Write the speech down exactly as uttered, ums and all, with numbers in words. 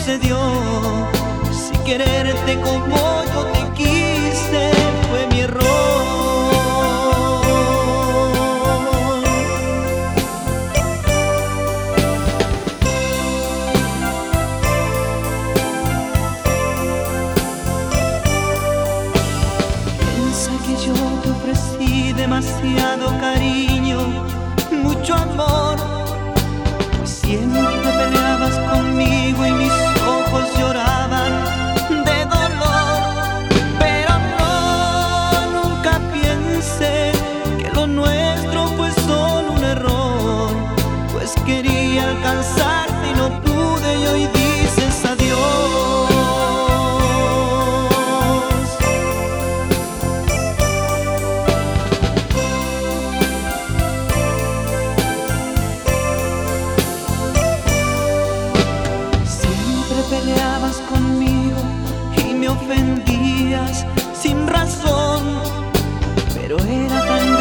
sucedió. Si quererte como yo te quise fue mi error. Piensa que yo te ofrecí demasiado cariño, mucho amor, pues siempre peleabas conmigo y mis ojos lloraban de dolor. Pero no, nunca piense que lo nuestro fue solo un error, pues quería alcanzarte y no pude y hoy dices adiós. Peleabas conmigo y me ofendías sin razón, pero era tan